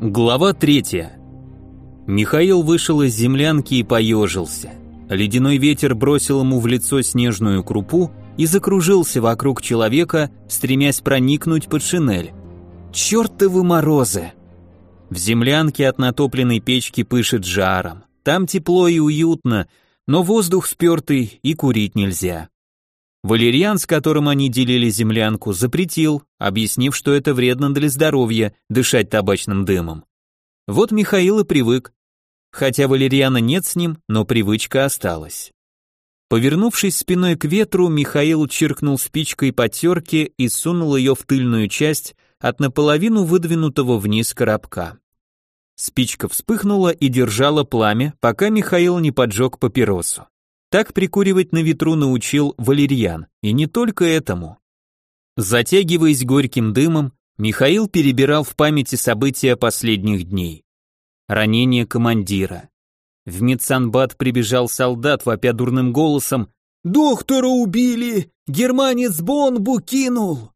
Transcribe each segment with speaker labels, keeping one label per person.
Speaker 1: Глава 3. Михаил вышел из землянки и поежился. Ледяной ветер бросил ему в лицо снежную крупу и закружился вокруг человека, стремясь проникнуть под шинель. Чёртовы морозы! В землянке от натопленной печки пышет жаром. Там тепло и уютно, но воздух спёртый и курить нельзя. Валерьян, с которым они делили землянку, запретил, объяснив, что это вредно для здоровья дышать табачным дымом. Вот Михаил и привык. Хотя Валерьяна нет с ним, но привычка осталась. Повернувшись спиной к ветру, Михаил чиркнул спичкой по терке и сунул ее в тыльную часть от наполовину выдвинутого вниз коробка. Спичка вспыхнула и держала пламя, пока Михаил не поджег папиросу. Так прикуривать на ветру научил Валерьян, и не только этому. Затягиваясь горьким дымом, Михаил перебирал в памяти события последних дней. Ранение командира. В медсанбат прибежал солдат, вопя дурным голосом: «Доктора убили! Германец бомбу кинул!»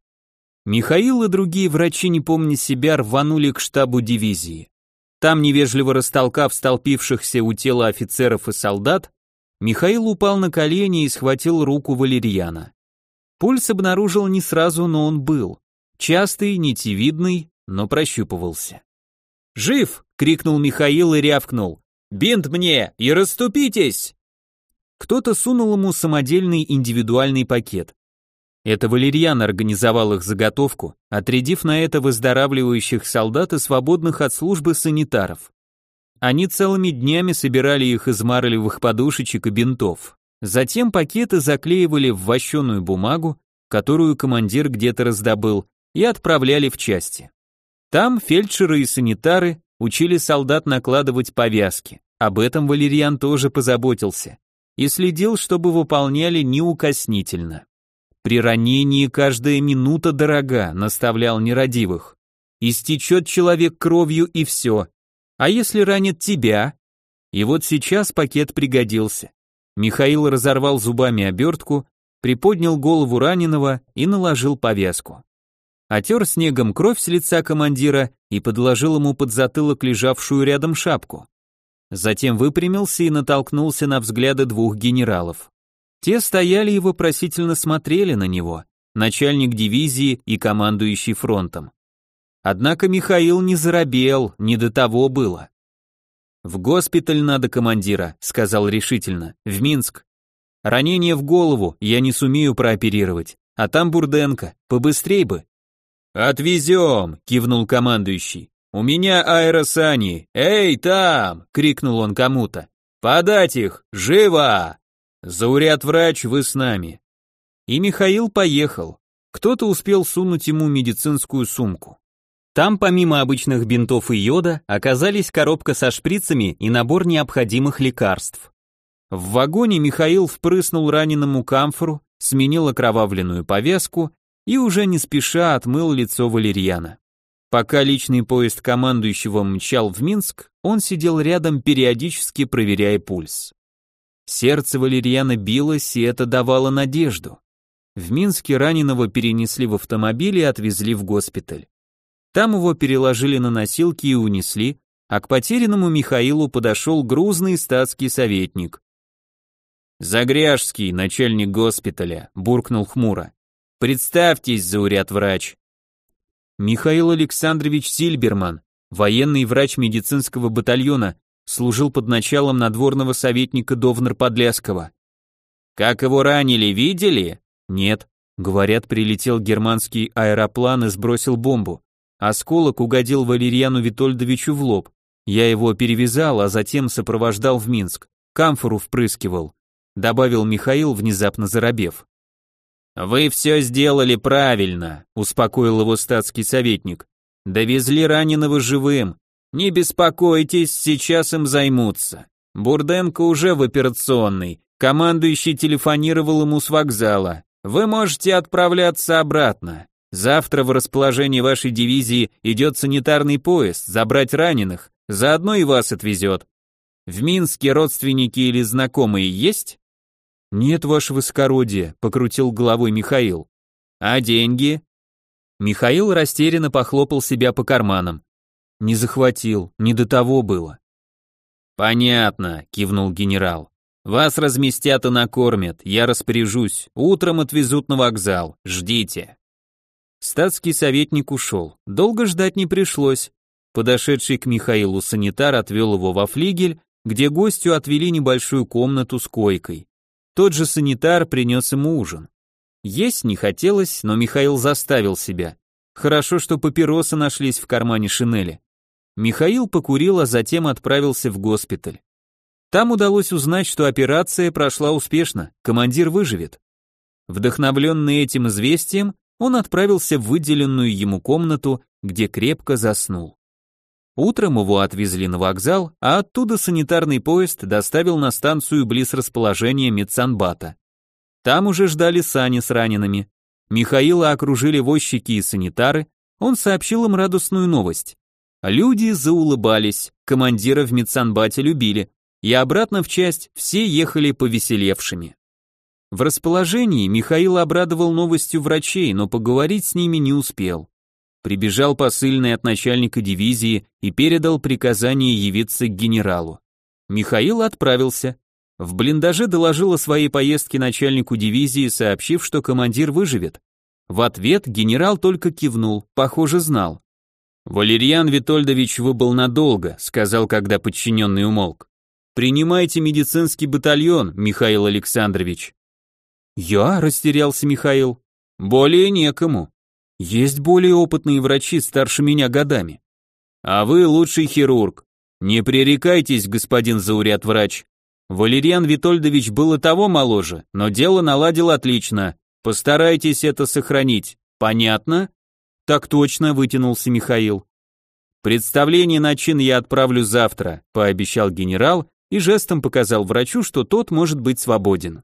Speaker 1: Михаил и другие врачи, не помня себя, рванули к штабу дивизии. Там, невежливо растолкав столпившихся у тела офицеров и солдат, Михаил упал на колени и схватил руку Валерьяна. Пульс обнаружил не сразу, но он был. Частый, нитевидный, но прощупывался. «Жив!» — крикнул Михаил и рявкнул. «Бинт мне и расступитесь!» Кто-то сунул ему самодельный индивидуальный пакет. Это Валерьян организовал их заготовку, отрядив на это выздоравливающих солдат и свободных от службы санитаров. Они целыми днями собирали их из марлевых подушечек и бинтов. Затем пакеты заклеивали в вощеную бумагу, которую командир где-то раздобыл, и отправляли в части. Там фельдшеры и санитары учили солдат накладывать повязки. Об этом Валерьян тоже позаботился и следил, чтобы выполняли неукоснительно. При ранении каждая минута дорога, наставлял нерадивых. Истечет человек кровью и все. А если ранит тебя? И вот сейчас пакет пригодился. Михаил разорвал зубами обертку, приподнял голову раненого и наложил повязку. Отер снегом кровь с лица командира и подложил ему под затылок лежавшую рядом шапку. Затем выпрямился и натолкнулся на взгляды двух генералов. Те стояли и вопросительно смотрели на него, начальник дивизии и командующий фронтом. Однако Михаил не заробел, не до того было. «В госпиталь надо командира», — сказал решительно, — «в Минск. Ранение в голову, я не сумею прооперировать, а там Бурденко, побыстрей бы». «Отвезем», — кивнул командующий. «У меня аэросани. Эй, там!» — крикнул он кому-то. «Подать их! Живо! Зауряд-врач, вы с нами». И Михаил поехал. Кто-то успел сунуть ему медицинскую сумку. Там, помимо обычных бинтов и йода, оказались коробка со шприцами и набор необходимых лекарств. В вагоне Михаил впрыснул раненому камфору, сменил окровавленную повязку и уже не спеша отмыл лицо Валерьяна. Пока личный поезд командующего мчал в Минск, он сидел рядом, периодически проверяя пульс. Сердце Валерьяна билось, и это давало надежду. В Минске раненого перенесли в автомобиль и отвезли в госпиталь. Там его переложили на носилки и унесли, а к потерянному Михаилу подошел грузный статский советник. «Загряжский, начальник госпиталя», — буркнул хмуро. «Представьтесь, зауряд-врач». Михаил Александрович Зильберман, военный врач медицинского батальона, служил под началом надворного советника Довнар-Подляского. «Как его ранили, видели?» «Нет». Говорят, прилетел германский аэроплан и сбросил бомбу. Осколок угодил Валерьяну Витольдовичу в лоб. Я его перевязал, а затем сопровождал в Минск. Камфору впрыскивал», — добавил Михаил, внезапно заробев. «Вы все сделали правильно», — успокоил его статский советник. «Довезли раненого живым. Не беспокойтесь, сейчас им займутся. Бурденко уже в операционной. Командующий телефонировал ему с вокзала. Вы можете отправляться обратно. Завтра в расположении вашей дивизии идет санитарный поезд, забрать раненых, заодно и вас отвезет. В Минске родственники или знакомые есть?» «Нет, ваше высокородие», — покрутил головой Михаил. «А деньги?» Михаил растерянно похлопал себя по карманам. Не захватил, не до того было. Понятно, кивнул генерал. Вас разместят и накормят, я распоряжусь, утром отвезут на вокзал, ждите. Статский советник ушел, долго ждать не пришлось. Подошедший к Михаилу санитар отвел его во флигель, где гостю отвели небольшую комнату с койкой. Тот же санитар принес ему ужин. Есть не хотелось, но Михаил заставил себя. Хорошо, что папиросы нашлись в кармане шинели. Михаил покурил, а затем отправился в госпиталь. Там удалось узнать, что операция прошла успешно, командир выживет. Вдохновленный этим известием, он отправился в выделенную ему комнату, где крепко заснул. Утром его отвезли на вокзал, а оттуда санитарный поезд доставил на станцию близ расположения медсанбата. Там уже ждали сани с ранеными. Михаила окружили возчики и санитары, он сообщил им радостную новость. Люди заулыбались, командира в медсанбате любили, и обратно в часть все ехали повеселевшими. В расположении Михаил обрадовал новостью врачей, но поговорить с ними не успел. Прибежал посыльный от начальника дивизии и передал приказание явиться к генералу. Михаил отправился. В блиндаже доложил о своей поездке начальнику дивизии, сообщив, что командир выживет. В ответ генерал только кивнул, похоже, знал. «Валерьян Витольдович выбыл надолго», — сказал, когда подчиненный умолк. «Принимайте медицинский батальон, Михаил Александрович». «Я?» — растерялся Михаил. «Более некому. Есть более опытные врачи старше меня годами. А вы лучший хирург. Не пререкайтесь, господин зауряд-врач. Валерьян Витольдович был и того моложе, но дело наладил отлично. Постарайтесь это сохранить. Понятно?» «Так точно», — вытянулся Михаил. «Представление на чин я отправлю завтра», — пообещал генерал и жестом показал врачу, что тот может быть свободен.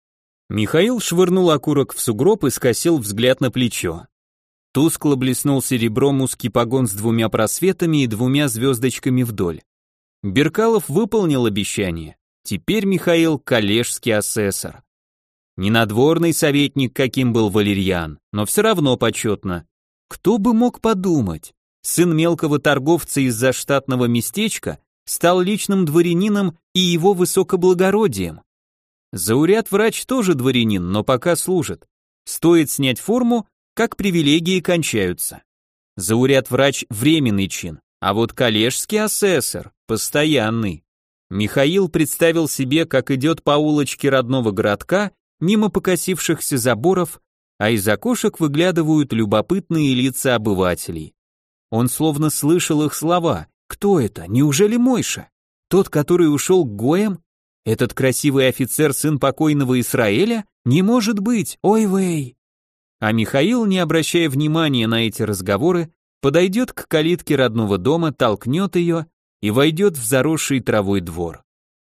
Speaker 1: Михаил швырнул окурок в сугроб и скосил взгляд на плечо. Тускло блеснул серебром узкий погон с 2 просветами и 2 звездочками вдоль. Беркалов выполнил обещание. Теперь Михаил коллежский асессор. Не надворный советник, каким был Валерьян, но все равно почетно. Кто бы мог подумать? Сын мелкого торговца из заштатного местечка стал личным дворянином и его высокоблагородием. Зауряд-врач тоже дворянин, но пока служит. Стоит снять форму, как привилегии кончаются. Зауряд-врач — временный чин, а вот коллежский асессор — постоянный. Михаил представил себе, как идет по улочке родного городка, мимо покосившихся заборов, а из окошек выглядывают любопытные лица обывателей. Он словно слышал их слова. Кто это? Неужели Мойша? Тот, который ушел к гоям? Этот красивый офицер, сын покойного Исраэля? Не может быть, ой-вей! А Михаил, не обращая внимания на эти разговоры, подойдет к калитке родного дома, толкнет ее и войдет в заросший травой двор.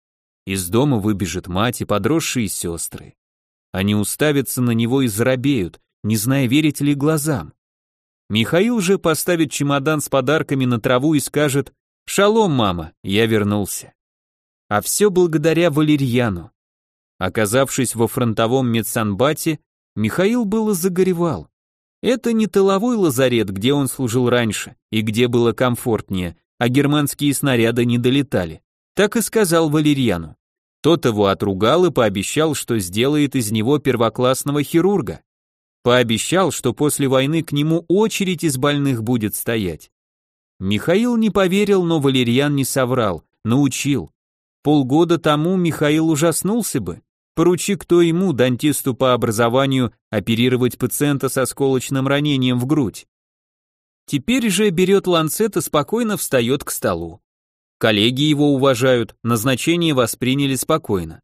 Speaker 1: Из дома выбежит мать и подросшие сестры. Они уставятся на него и заробеют, не зная, верить ли глазам. Михаил же поставит чемодан с подарками на траву и скажет: «Шалом, мама, я вернулся». А все благодаря Валерьяну. Оказавшись во фронтовом медсанбате, Михаил было загоревал. Это не тыловой лазарет, где он служил раньше и где было комфортнее, а германские снаряды не долетали. Так и сказал Валерьяну. Тот его отругал и пообещал, что сделает из него первоклассного хирурга. Пообещал, что после войны к нему очередь из больных будет стоять. Михаил не поверил, но Валерьян не соврал, научил. Полгода тому Михаил ужаснулся бы. Поручи кто ему, дантисту по образованию, оперировать пациента с осколочным ранением в грудь. Теперь же берет ланцет и спокойно встает к столу. Коллеги его уважают, назначение восприняли спокойно.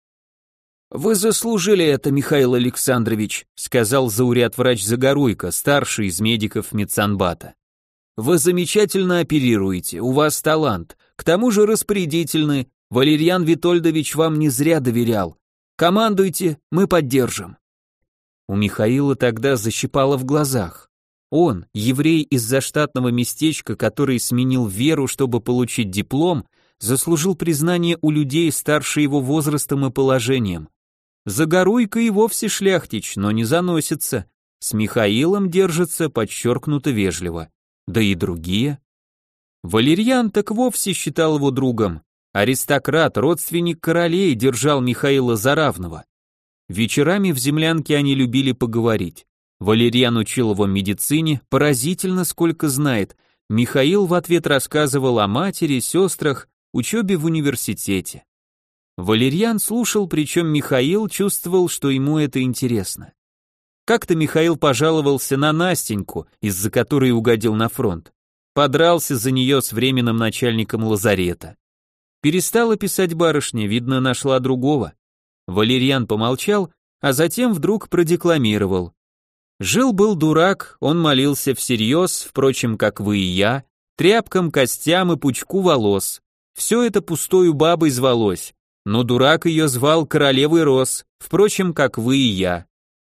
Speaker 1: «Вы заслужили это, Михаил Александрович», сказал зауряд-врач Загоруйко, старший из медиков медсанбата. «Вы замечательно оперируете, у вас талант, к тому же распорядительны, Валерьян Витольдович вам не зря доверял. Командуйте, мы поддержим». У Михаила тогда защипало в глазах. Он, еврей из заштатного местечка, который сменил веру, чтобы получить диплом, заслужил признание у людей старше его возрастом и положением. Загоруйко и вовсе шляхтич, но не заносится. С Михаилом держится подчеркнуто вежливо. Да и другие. Валерьян так вовсе считал его другом. Аристократ, родственник королей, держал Михаила за равного. Вечерами в землянке они любили поговорить. Валерьян учил его медицине, поразительно сколько знает. Михаил в ответ рассказывал о матери, сестрах, учебе в университете. Валерьян слушал, причем Михаил чувствовал, что ему это интересно. Как-то Михаил пожаловался на Настеньку, из-за которой угодил на фронт. Подрался за нее с временным начальником лазарета. Перестала писать барышня, видно, нашла другого. Валерьян помолчал, а затем вдруг продекламировал. Жил-был дурак, он молился всерьез, впрочем, как вы и я, тряпкам, костям и пучку волос. Все это пустою бабой звалось, но дурак ее звал королевой роз, впрочем, как вы и я.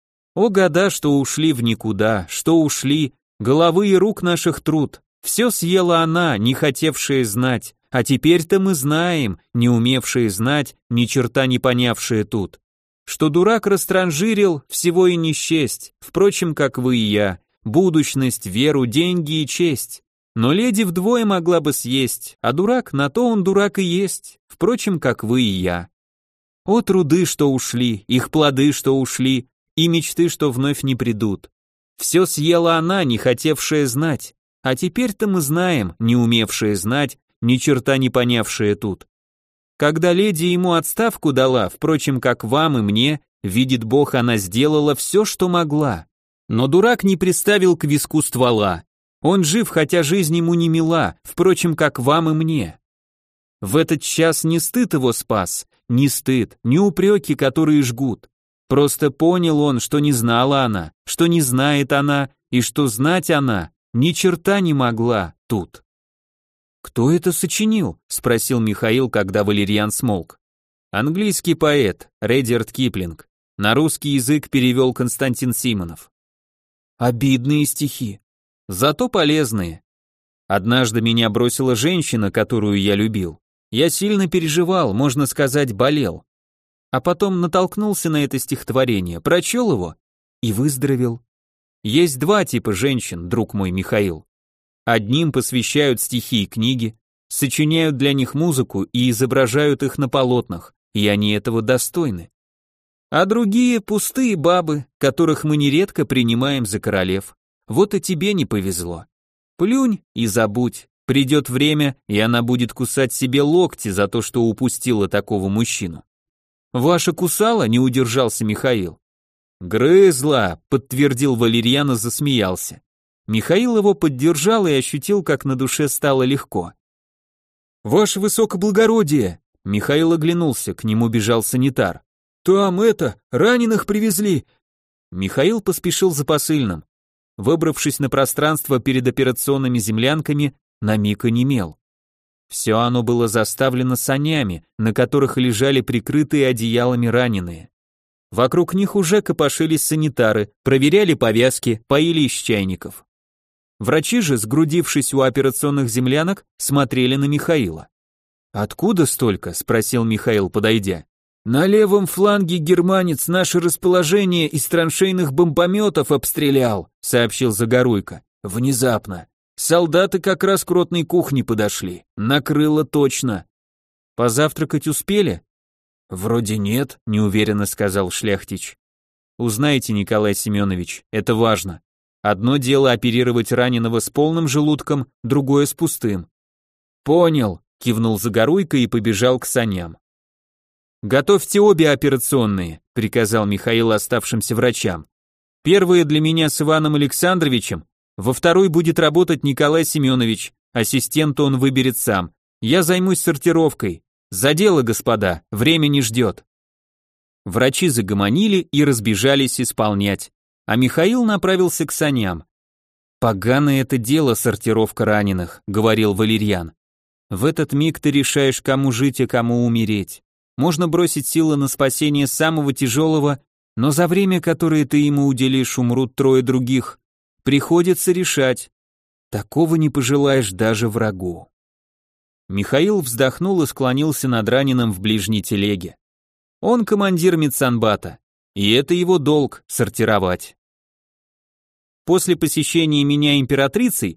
Speaker 1: О года, что ушли в никуда, что ушли, головы и рук наших труд, все съела она, не хотевшая знать, а теперь-то мы знаем, не умевшие знать, ни черта не понявшие тут. Что дурак растранжирил, всего и не счесть, впрочем, как вы и я, будущность, веру, деньги и честь. Но леди вдвое могла бы съесть, а дурак, на то он дурак и есть, впрочем, как вы и я. О труды, что ушли, их плоды, что ушли, и мечты, что вновь не придут. Все съела она, не хотевшая знать, а теперь-то мы знаем, не умевшие знать, ни черта не понявшие тут. Когда леди ему отставку дала, впрочем, как вам и мне, видит Бог, она сделала все, что могла. Но дурак не приставил к виску ствола. Он жив, хотя жизнь ему не мила, впрочем, как вам и мне. В этот час не стыд его спас, не стыд, не упреки, которые жгут. Просто понял он, что не знала она, что не знает она, и что знать она ни черта не могла тут. «Кто это сочинил?» — спросил Михаил, когда Валерьян смолк. «Английский поэт, Редьярд Киплинг. На русский язык перевел Константин Симонов». «Обидные стихи. Зато полезные. Однажды меня бросила женщина, которую я любил. Я сильно переживал, можно сказать, болел. А потом натолкнулся на это стихотворение, прочел его и выздоровел. Есть два типа женщин, друг мой Михаил. Одним посвящают стихи и книги, сочиняют для них музыку и изображают их на полотнах, и они этого достойны. А другие пустые бабы, которых мы нередко принимаем за королев. Вот и тебе не повезло. Плюнь и забудь. Придет время, и она будет кусать себе локти за то, что упустила такого мужчину. Ваша кусала, не удержался Михаил. Грызла, подтвердил Валерьян и засмеялся. Михаил его поддержал и ощутил, как на душе стало легко. «Ваше высокоблагородие!» Михаил оглянулся, к нему бежал санитар. «Там раненых привезли!» Михаил поспешил за посыльным. Выбравшись на пространство перед операционными землянками, на миг онемел. Все оно было заставлено санями, на которых лежали прикрытые одеялами раненые. Вокруг них уже копошились санитары, проверяли повязки, поили из чайников. Врачи же, сгрудившись у операционных землянок, смотрели на Михаила. «Откуда столько?» — спросил Михаил, подойдя. «На левом фланге германец наше расположение из траншейных бомбометов обстрелял», — сообщил Загоруйко. «Внезапно. Солдаты как раз к ротной кухне подошли. Накрыло точно». «Позавтракать успели?» «Вроде нет», — неуверенно сказал Шляхтич. «Узнайте, Николай Семенович, это важно. Одно дело оперировать раненого с полным желудком, другое с пустым». «Понял», — кивнул Загоруйко и побежал к саням. «Готовьте обе операционные», — приказал Михаил оставшимся врачам. «Первые для меня с Иваном Александровичем, во второй будет работать Николай Семенович, ассистента он выберет сам. Я займусь сортировкой. За дело, господа, время не ждет». Врачи загомонили и разбежались исполнять, а Михаил направился к саням. «Поганое это дело сортировка раненых», — говорил Валерьян. «В этот миг ты решаешь, кому жить, а кому умереть. Можно бросить силы на спасение самого тяжелого, но за время, которое ты ему уделишь, умрут трое других. Приходится решать. Такого не пожелаешь даже врагу». Михаил вздохнул и склонился над раненым в ближней телеге. Он командир медсанбата, и это его долг — сортировать. После посещения меня императрицей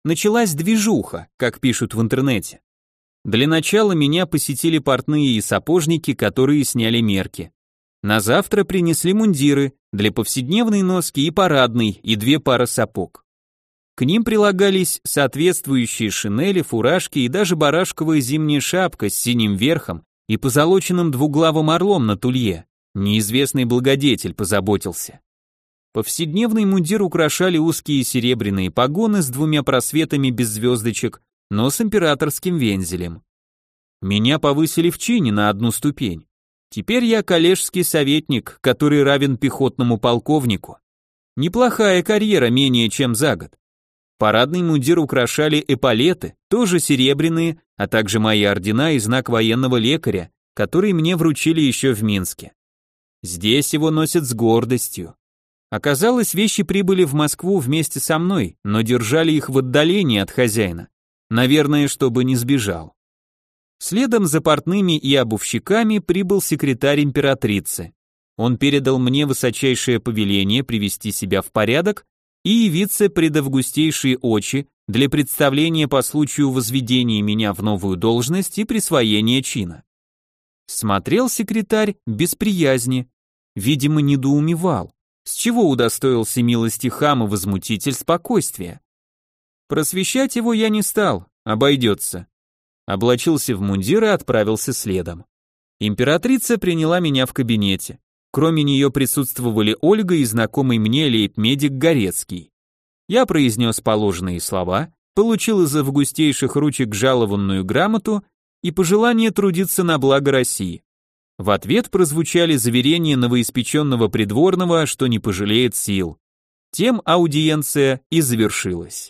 Speaker 1: Началась движуха, как пишут в интернете. Для начала меня посетили портные и сапожники, которые сняли мерки. На завтра принесли мундиры для повседневной носки и парадной, и 2 пары сапог. К ним прилагались соответствующие шинели, фуражки и даже барашковая зимняя шапка с синим верхом и позолоченным двуглавым орлом на тулье. Неизвестный благодетель позаботился. Повседневный мундир украшали узкие серебряные погоны с 2 просветами без звездочек, но с императорским вензелем. Меня повысили в чине на 1 ступень. Теперь я коллежский советник, который равен пехотному полковнику. Неплохая карьера менее чем за год. Парадный мундир украшали эполеты, тоже серебряные, а также мои ордена и знак военного лекаря, который мне вручили еще в Минске. Здесь его носят с гордостью. Оказалось, вещи прибыли в Москву вместе со мной, но держали их в отдалении от хозяина. Наверное, чтобы не сбежал. Следом за портными и обувщиками прибыл секретарь императрицы. Он передал мне высочайшее повеление привести себя в порядок и явиться пред августейшие очи для представления по случаю возведения меня в новую должность и присвоения чина. Смотрел секретарь без приязни, видимо, недоумевал, с чего удостоился милости хам и возмутитель спокойствия. Просвещать его я не стал, обойдется. Облачился в мундир и отправился следом. Императрица приняла меня в кабинете. Кроме нее присутствовали Ольга и знакомый мне лейб-медик Горецкий. Я произнес положенные слова, получил из августейших ручек жалованную грамоту и пожелание трудиться на благо России. В ответ прозвучали заверения новоиспеченного придворного, что не пожалеет сил. Тем аудиенция и завершилась.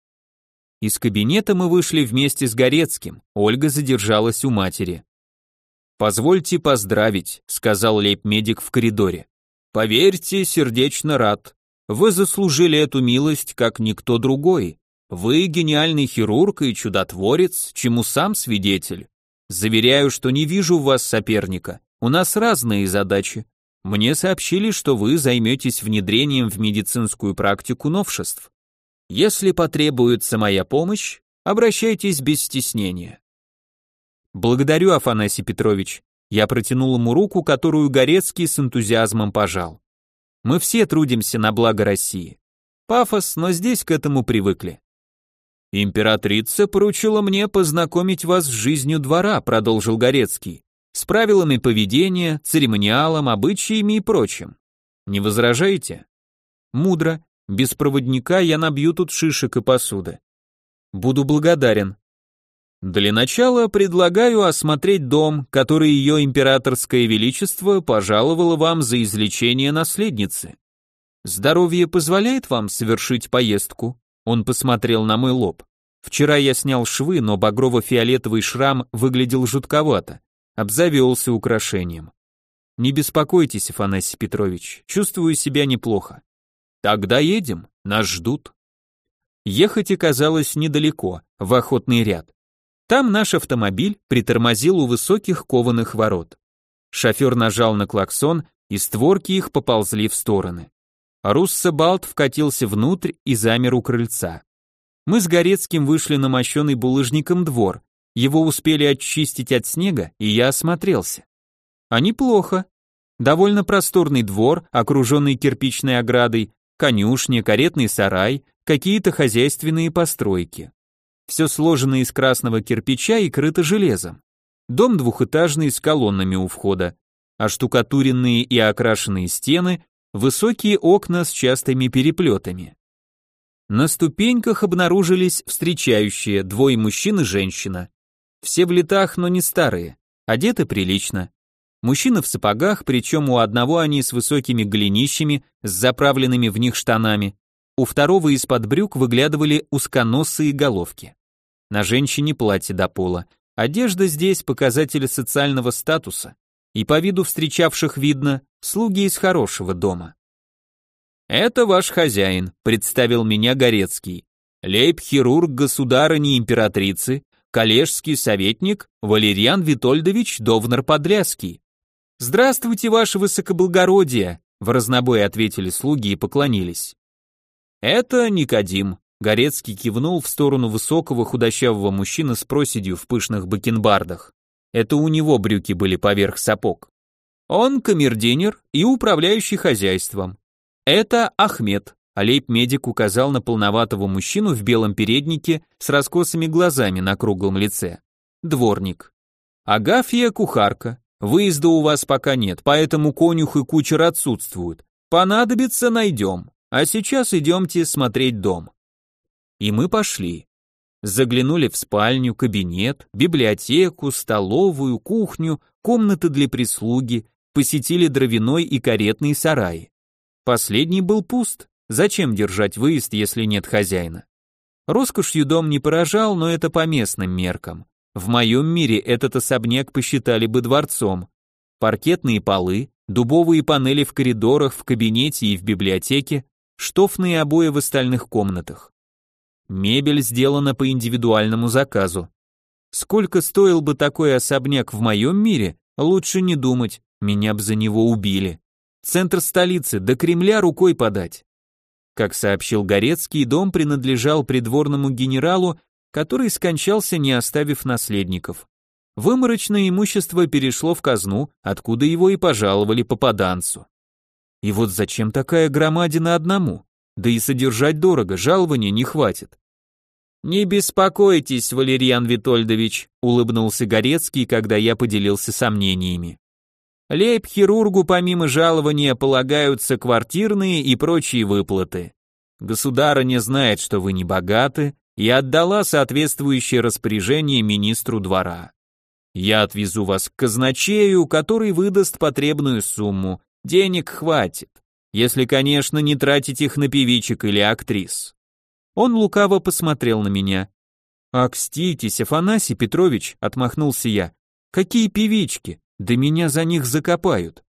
Speaker 1: Из кабинета мы вышли вместе с Горецким, Ольга задержалась у матери. «Позвольте поздравить», — сказал лейб-медик в коридоре. «Поверьте, сердечно рад. Вы заслужили эту милость, как никто другой. Вы гениальный хирург и чудотворец, чему сам свидетель. Заверяю, что не вижу в вас соперника. У нас разные задачи. Мне сообщили, что вы займетесь внедрением в медицинскую практику новшеств. Если потребуется моя помощь, обращайтесь без стеснения». «Благодарю, Афанасий Петрович». Я протянул ему руку, которую Горецкий с энтузиазмом пожал. «Мы все трудимся на благо России. Пафос, но здесь к этому привыкли». «Императрица поручила мне познакомить вас с жизнью двора», продолжил Горецкий, «с правилами поведения, церемониалом, обычаями и прочим. Не возражаете?» «Мудро. Без проводника я набью тут шишек и посуды». «Буду благодарен». «Для начала предлагаю осмотреть дом, который ее императорское величество пожаловало вам за излечение наследницы. Здоровье позволяет вам совершить поездку?» Он посмотрел на мой лоб. Вчера я снял швы, но багрово-фиолетовый шрам выглядел жутковато, обзавелся украшением. «Не беспокойтесь, Афанасий Петрович, чувствую себя неплохо». «Тогда едем, нас ждут». Ехать оказалось недалеко, в охотный ряд. Там наш автомобиль притормозил у высоких кованых ворот. Шофер нажал на клаксон, и створки их поползли в стороны. Руссо-Балт вкатился внутрь и замер у крыльца. Мы с Горецким вышли на мощенный булыжником двор, его успели очистить от снега, и я осмотрелся. А неплохо. Довольно просторный двор, окруженный кирпичной оградой, конюшня, каретный сарай, какие-то хозяйственные постройки. Все сложено из красного кирпича и крыто железом. Дом двухэтажный с колоннами у входа, оштукатуренные и окрашенные стены, высокие окна с частыми переплетами. На ступеньках обнаружились встречающие, 2 мужчин и женщина. Все в летах, но не старые, одеты прилично. Мужчина в сапогах, причем у одного они с высокими голенищами, с заправленными в них штанами, у второго из-под брюк выглядывали узконосые головки. На женщине платье до пола. Одежда здесь показатель социального статуса, и по виду встречавших видно, слуги из хорошего дома. «Это ваш хозяин», — представил меня Горецкий. «Лейб-хирург государыни императрицы, коллежский советник Валерьян Витольдович Довнар-Подляский». «Здравствуйте, ваше высокоблагородие», — в разнобой ответили слуги и поклонились. «Это Никодим», — Горецкий кивнул в сторону высокого худощавого мужчины с проседью в пышных бакенбардах. Это у него брюки были поверх сапог. Он камердинер и управляющий хозяйством. Это Ахмед. Лейб-медик указал на полноватого мужчину в белом переднике с раскосыми глазами на круглом лице. Дворник. Агафья кухарка. Выезда у вас пока нет, поэтому конюх и кучер отсутствуют. Понадобится — найдем. А сейчас идемте смотреть дом. И мы пошли. Заглянули в спальню, кабинет, библиотеку, столовую, кухню, комнаты для прислуги, посетили дровяной и каретный сараи. Последний был пуст. Зачем держать выезд, если нет хозяина? Роскошью дом не поражал, но это по местным меркам. В моем мире этот особняк посчитали бы дворцом. Паркетные полы, дубовые панели в коридорах, в кабинете и в библиотеке, штофные обои в остальных комнатах. Мебель сделана по индивидуальному заказу. Сколько стоил бы такой особняк в моем мире, лучше не думать, меня бы за него убили. Центр столицы, до Кремля рукой подать. Как сообщил Горецкий, дом принадлежал придворному генералу, который скончался, не оставив наследников. Выморочное имущество перешло в казну, откуда его и пожаловали попаданцу. И вот зачем такая громадина одному? Да и содержать дорого, жалования не хватит. «Не беспокойтесь, Валерьян Витольдович», — улыбнулся Горецкий, когда я поделился сомнениями. Лейб-хирургу помимо жалования полагаются квартирные и прочие выплаты. Государыня знает, что вы не богаты, и отдала соответствующее распоряжение министру двора. Я отвезу вас к казначею, который выдаст потребную сумму. Денег хватит, если, конечно, не тратить их на певичек или актрис. Он лукаво посмотрел на меня. «Акститесь, Афанасий Петрович», — отмахнулся я. «Какие певички? Да меня за них закопают».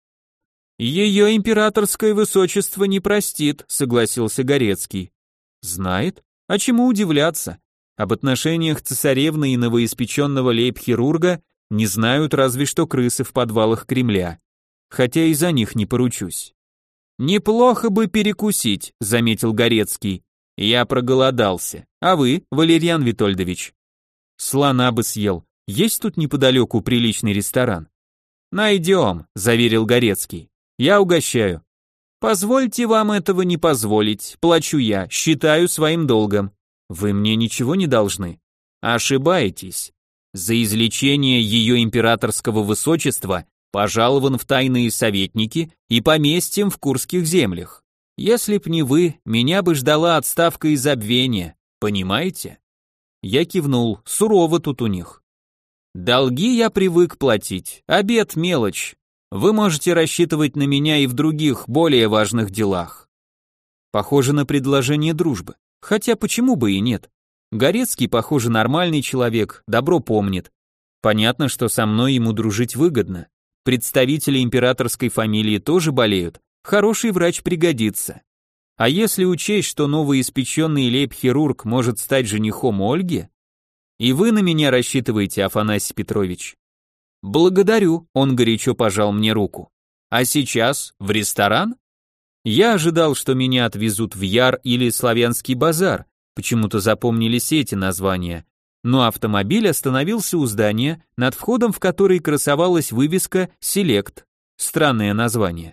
Speaker 1: «Ее императорское высочество не простит», — согласился Горецкий. «Знает? А чему удивляться? Об отношениях цесаревны и новоиспеченного лейб-хирурга не знают разве что крысы в подвалах Кремля. Хотя и за них не поручусь». «Неплохо бы перекусить», — заметил Горецкий. «Я проголодался. А вы, Валерьян Витольдович?» «Слона бы съел. Есть тут неподалеку приличный ресторан?» «Найдем», — заверил Горецкий. «Я угощаю». «Позвольте вам этого не позволить. Плачу я, считаю своим долгом». «Вы мне ничего не должны». «Ошибаетесь. За излечение ее императорского высочества пожалован в тайные советники и поместьем в Курских землях. Если б не вы, меня бы ждала отставка и забвение, понимаете?» Я кивнул, сурово тут у них. «Долги я привык платить, обед мелочь. Вы можете рассчитывать на меня и в других, более важных делах». Похоже на предложение дружбы, хотя почему бы и нет. Горецкий, похоже, нормальный человек, добро помнит. Понятно, что со мной ему дружить выгодно. Представители императорской фамилии тоже болеют, хороший врач пригодится. А если учесть, что новоиспеченный лейб-хирург может стать женихом Ольги? И вы на меня рассчитываете, Афанасий Петрович? Благодарю, он горячо пожал мне руку. А сейчас в ресторан? Я ожидал, что меня отвезут в Яр или Славянский базар, почему-то запомнились эти названия, но автомобиль остановился у здания, над входом в который красовалась вывеска «Селект». Странное название.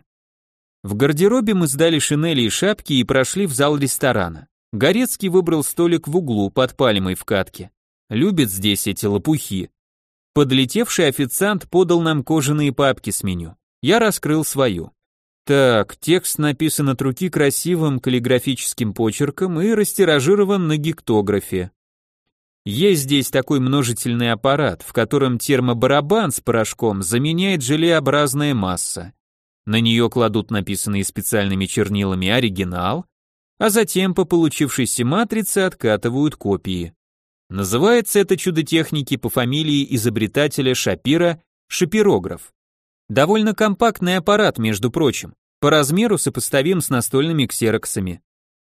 Speaker 1: В гардеробе мы сдали шинели и шапки и прошли в зал ресторана. Горецкий выбрал столик в углу под пальмой в катке. Любят здесь эти лопухи. Подлетевший официант подал нам кожаные папки с меню. Я раскрыл свою. Так, текст написан от руки красивым каллиграфическим почерком и растиражирован на гектографе. Есть здесь такой множительный аппарат, в котором термобарабан с порошком заменяет желеобразная масса. На нее кладут написанный специальными чернилами оригинал, а затем по получившейся матрице откатывают копии. Называется это чудо техники по фамилии изобретателя Шапира шапирограф. Довольно компактный аппарат, между прочим, по размеру сопоставим с настольными ксероксами.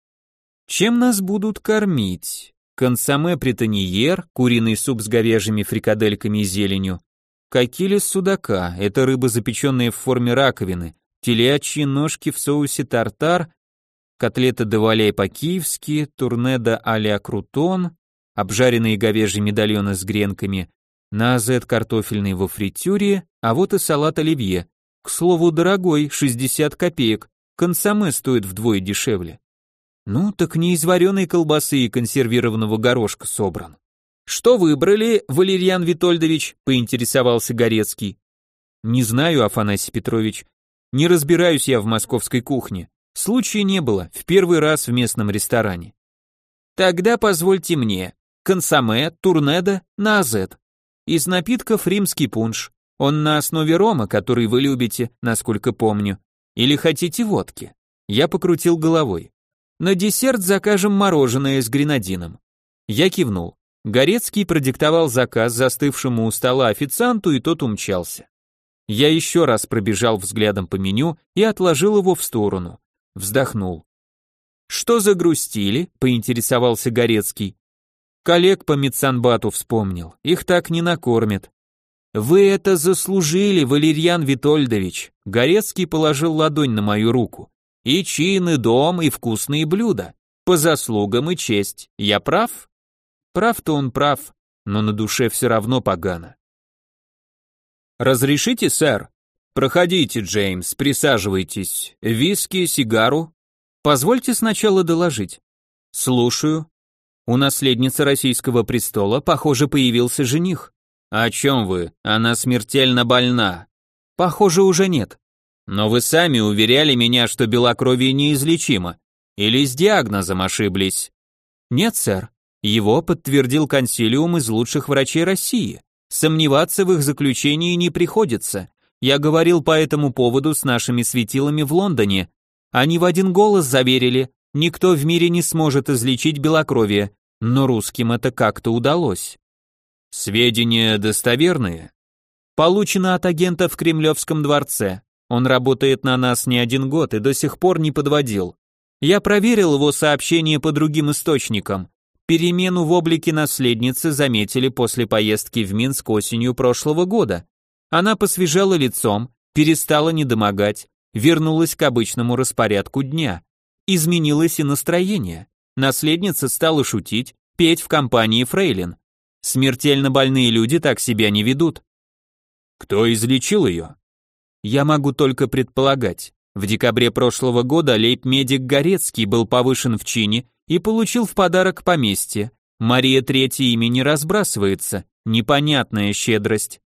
Speaker 1: Чем нас будут кормить? Консоме бретоньер, куриный суп с говяжьими фрикадельками и зеленью, кокили с судака, это рыба, запеченная в форме раковины, телячьи ножки в соусе тартар, котлеты де валяй по-киевски, турнеда а-ля крутон, обжаренные говяжьи медальоны с гренками, на азет картофельный во фритюре, а вот и салат оливье. К слову, дорогой, 60 копеек, консомме стоит вдвое дешевле. Ну, так не из вареной колбасы и консервированного горошка собран. Что выбрали, Валерьян Витольдович, поинтересовался Горецкий. Не знаю, Афанасий Петрович, не разбираюсь я в московской кухне. Случая не было, в первый раз в местном ресторане. Тогда позвольте мне. Консомме, турнеда, на азет. Из напитков римский пунш. Он на основе рома, который вы любите, насколько помню. Или хотите водки? Я покрутил головой. На десерт закажем мороженое с гренадином. Я кивнул. Горецкий продиктовал заказ застывшему у стола официанту, и тот умчался. Я еще раз пробежал взглядом по меню и отложил его в сторону. Вздохнул. «Что загрустили?» — поинтересовался Горецкий. Коллег по медсанбату вспомнил, их так не накормят. «Вы это заслужили, Валерьян Витольдович!» Горецкий положил ладонь на мою руку. «И чин, и дом, и вкусные блюда. По заслугам и честь. Я прав?» Прав-то он прав, но на душе все равно погано. «Разрешите, сэр?» «Проходите, Джеймс, присаживайтесь. Виски, сигару?» «Позвольте сначала доложить». «Слушаю». «У наследницы российского престола, похоже, появился жених». «О чем вы? Она смертельно больна». «Похоже, уже нет». «Но вы сами уверяли меня, что белокровие неизлечимо. Или с диагнозом ошиблись?» «Нет, сэр. Его подтвердил консилиум из лучших врачей России. Сомневаться в их заключении не приходится. Я говорил по этому поводу с нашими светилами в Лондоне. Они в один голос заверили, никто в мире не сможет излечить белокровие, но русским это как-то удалось». «Сведения достоверные?» «Получено от агента в Кремлевском дворце. Он работает на нас не один год и до сих пор не подводил. Я проверил его сообщения по другим источникам. Перемену в облике наследницы заметили после поездки в Минск осенью прошлого года. Она посвежела лицом, перестала недомогать, вернулась к обычному распорядку дня. Изменилось и настроение. Наследница стала шутить, петь в компании фрейлин. Смертельно больные люди так себя не ведут». «Кто излечил ее?» «Я могу только предполагать. В декабре прошлого года лейб-медик Горецкий был повышен в чине и получил в подарок поместье. Мария Третья ими не разбрасывается, непонятная щедрость».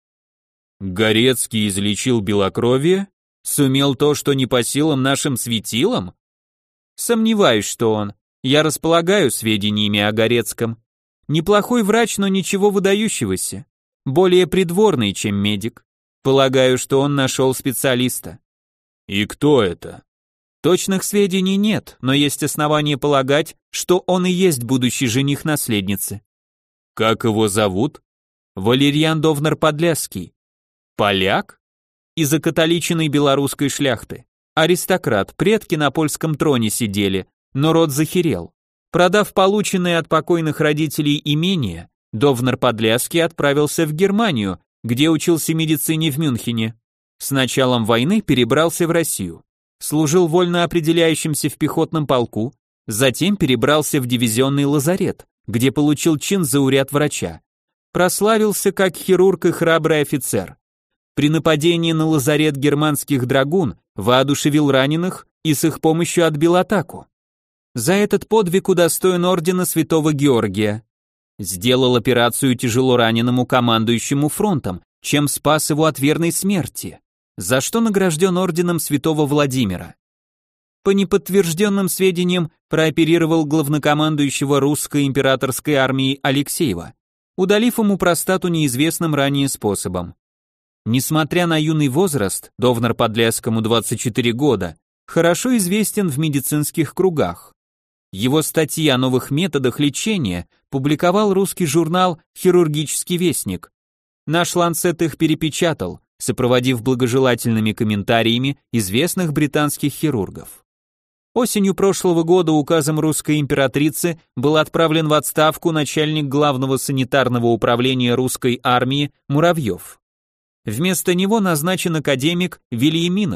Speaker 1: «Горецкий излечил белокровие? Сумел то, что не по силам нашим светилам?» «Сомневаюсь, что он. Я располагаю сведениями о Горецком. Неплохой врач, но ничего выдающегося. Более придворный, чем медик. Полагаю, что он нашел специалиста». «И кто это?» «Точных сведений нет, но есть основания полагать, что он и есть будущий жених наследницы».
Speaker 2: «Как его зовут?»
Speaker 1: «Валерьян Довнар-Подляский».
Speaker 2: «Поляк?»
Speaker 1: «Из окатоличенной белорусской шляхты. Аристократ, предки на польском троне сидели, но род захерел. Продав полученное от покойных родителей имение, Довнар-Подляский отправился в Германию, где учился медицине в Мюнхене. С началом войны перебрался в Россию. Служил вольно определяющимся в пехотном полку, затем перебрался в дивизионный лазарет, где получил чин зауряд-врача. Прославился как хирург и храбрый офицер. При нападении на лазарет германских драгун воодушевил раненых и с их помощью отбил атаку. За этот подвиг удостоен ордена Святого Георгия. Сделал операцию тяжело раненому командующему фронтом, чем спас его от верной смерти, за что награжден орденом Святого Владимира. По неподтвержденным сведениям, прооперировал главнокомандующего русской императорской армии Алексеева, удалив ему простату неизвестным ранее способом. Несмотря на юный возраст, Довнар-Подляскому 24 года, хорошо известен в медицинских кругах. Его статьи о новых методах лечения публиковал русский журнал «Хирургический вестник». Наш Ланцет их перепечатал, сопроводив благожелательными комментариями известных британских хирургов. Осенью прошлого года указом русской императрицы был отправлен в отставку начальник главного санитарного управления русской армии Муравьев. Вместо него назначен академик Вильяминов,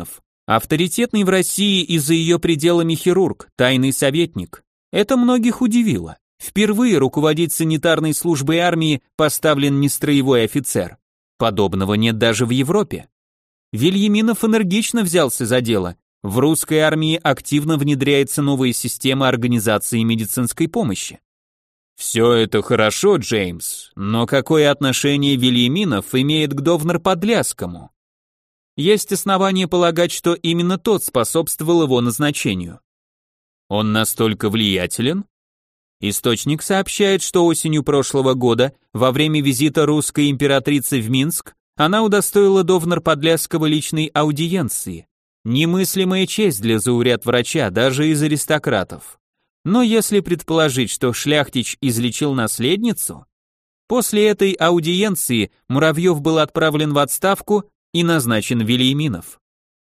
Speaker 1: Авторитетный в России и за ее пределами хирург, тайный советник. Это многих удивило. Впервые руководить санитарной службой армии поставлен не строевой офицер. Подобного нет даже в Европе. Вильяминов энергично взялся за дело. В русской армии активно внедряется новая система организации медицинской помощи. Все это хорошо, Джеймс, но какое отношение Вильяминов имеет к Довнар-Подляскому? Есть основания полагать, что именно тот способствовал его назначению. Он настолько влиятелен? Источник сообщает, что осенью прошлого года, во время визита русской императрицы в Минск, она удостоила Довнар-Подляского личной аудиенции. Немыслимая честь для зауряд-врача, даже из аристократов. Но если предположить, что Шляхтич излечил наследницу, после этой аудиенции Муравьев был отправлен в отставку и назначен Вильяминов.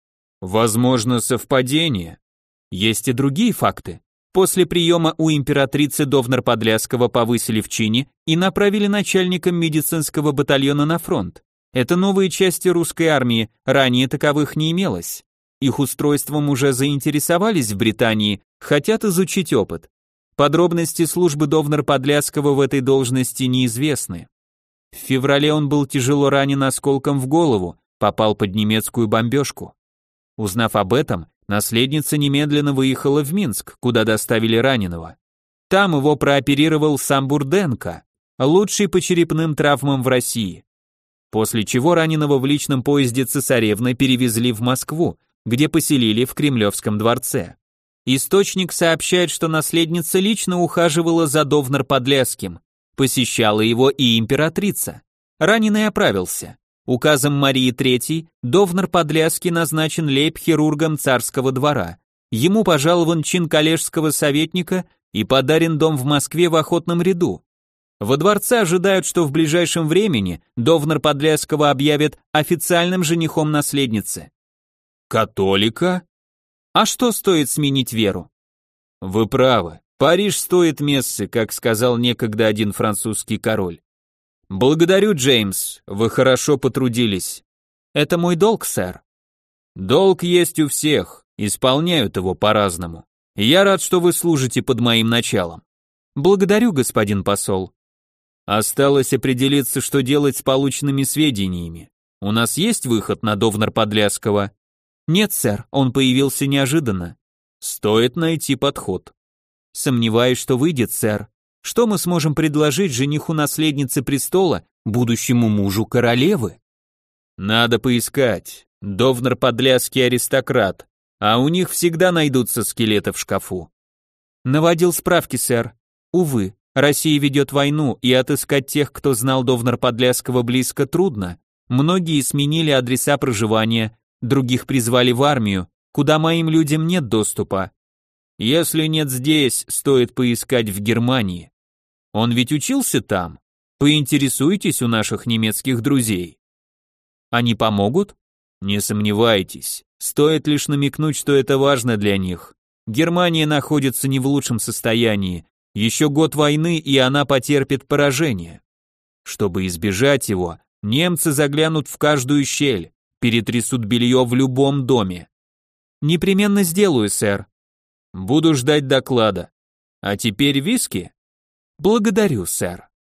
Speaker 1: Возможно, совпадение. Есть и другие факты. После приема у императрицы Довнар-Подляского повысили в чине и направили начальником медицинского батальона на фронт. Это новые части русской армии, ранее таковых не имелось. Их устройством уже заинтересовались в Британии, хотят изучить опыт. Подробности службы Довнар-Подляского в этой должности неизвестны. В феврале он был тяжело ранен осколком в голову, попал под немецкую бомбежку. Узнав об этом, наследница немедленно выехала в Минск, куда доставили раненого. Там его прооперировал сам Бурденко, лучший по черепным травмам в России. После чего раненого в личном поезде цесаревны перевезли в Москву, где поселили в Кремлевском дворце. Источник сообщает, что наследница лично ухаживала за Довнар-Подляским, посещала его и императрица. Раненый оправился. Указом Марии III Довнар-Подляский назначен лейб-хирургом царского двора. Ему пожалован чин коллежского советника и подарен дом в Москве в Охотном ряду. Во дворце ожидают, что в ближайшем времени Довнар-Подляского объявят официальным женихом наследницы. Католика? А что стоит сменить веру? Вы правы. Париж стоит мессы, как сказал некогда один французский король. Благодарю, Джеймс, вы хорошо потрудились. Это мой долг, сэр. Долг есть у всех, исполняют его по-разному. Я рад, что вы служите под моим началом. Благодарю, господин посол. Осталось определиться, что делать с полученными сведениями. У нас есть выход на Довнар-Подляского? Нет, сэр, он появился неожиданно. Стоит найти подход. Сомневаюсь, что выйдет, сэр. Что мы сможем предложить жениху наследницы престола, будущему мужу королевы? Надо поискать. Довнар-Подляский аристократ, а у них всегда найдутся скелеты в шкафу. Наводил справки, сэр. Увы, Россия ведет войну, и отыскать тех, кто знал Довнар-Подляского близко, трудно. Многие сменили адреса проживания, других призвали в армию, куда моим людям нет доступа. Если нет здесь, стоит поискать в Германии. Он ведь учился там. Поинтересуйтесь у наших немецких друзей. Они помогут? Не сомневайтесь. Стоит лишь намекнуть, что это важно для них. Германия находится не в лучшем состоянии. Еще год войны, и она потерпит поражение. Чтобы избежать его, немцы заглянут в каждую щель, перетрясут белье в любом доме. Непременно сделаю, сэр. Буду ждать доклада. А теперь виски? Благодарю, сэр.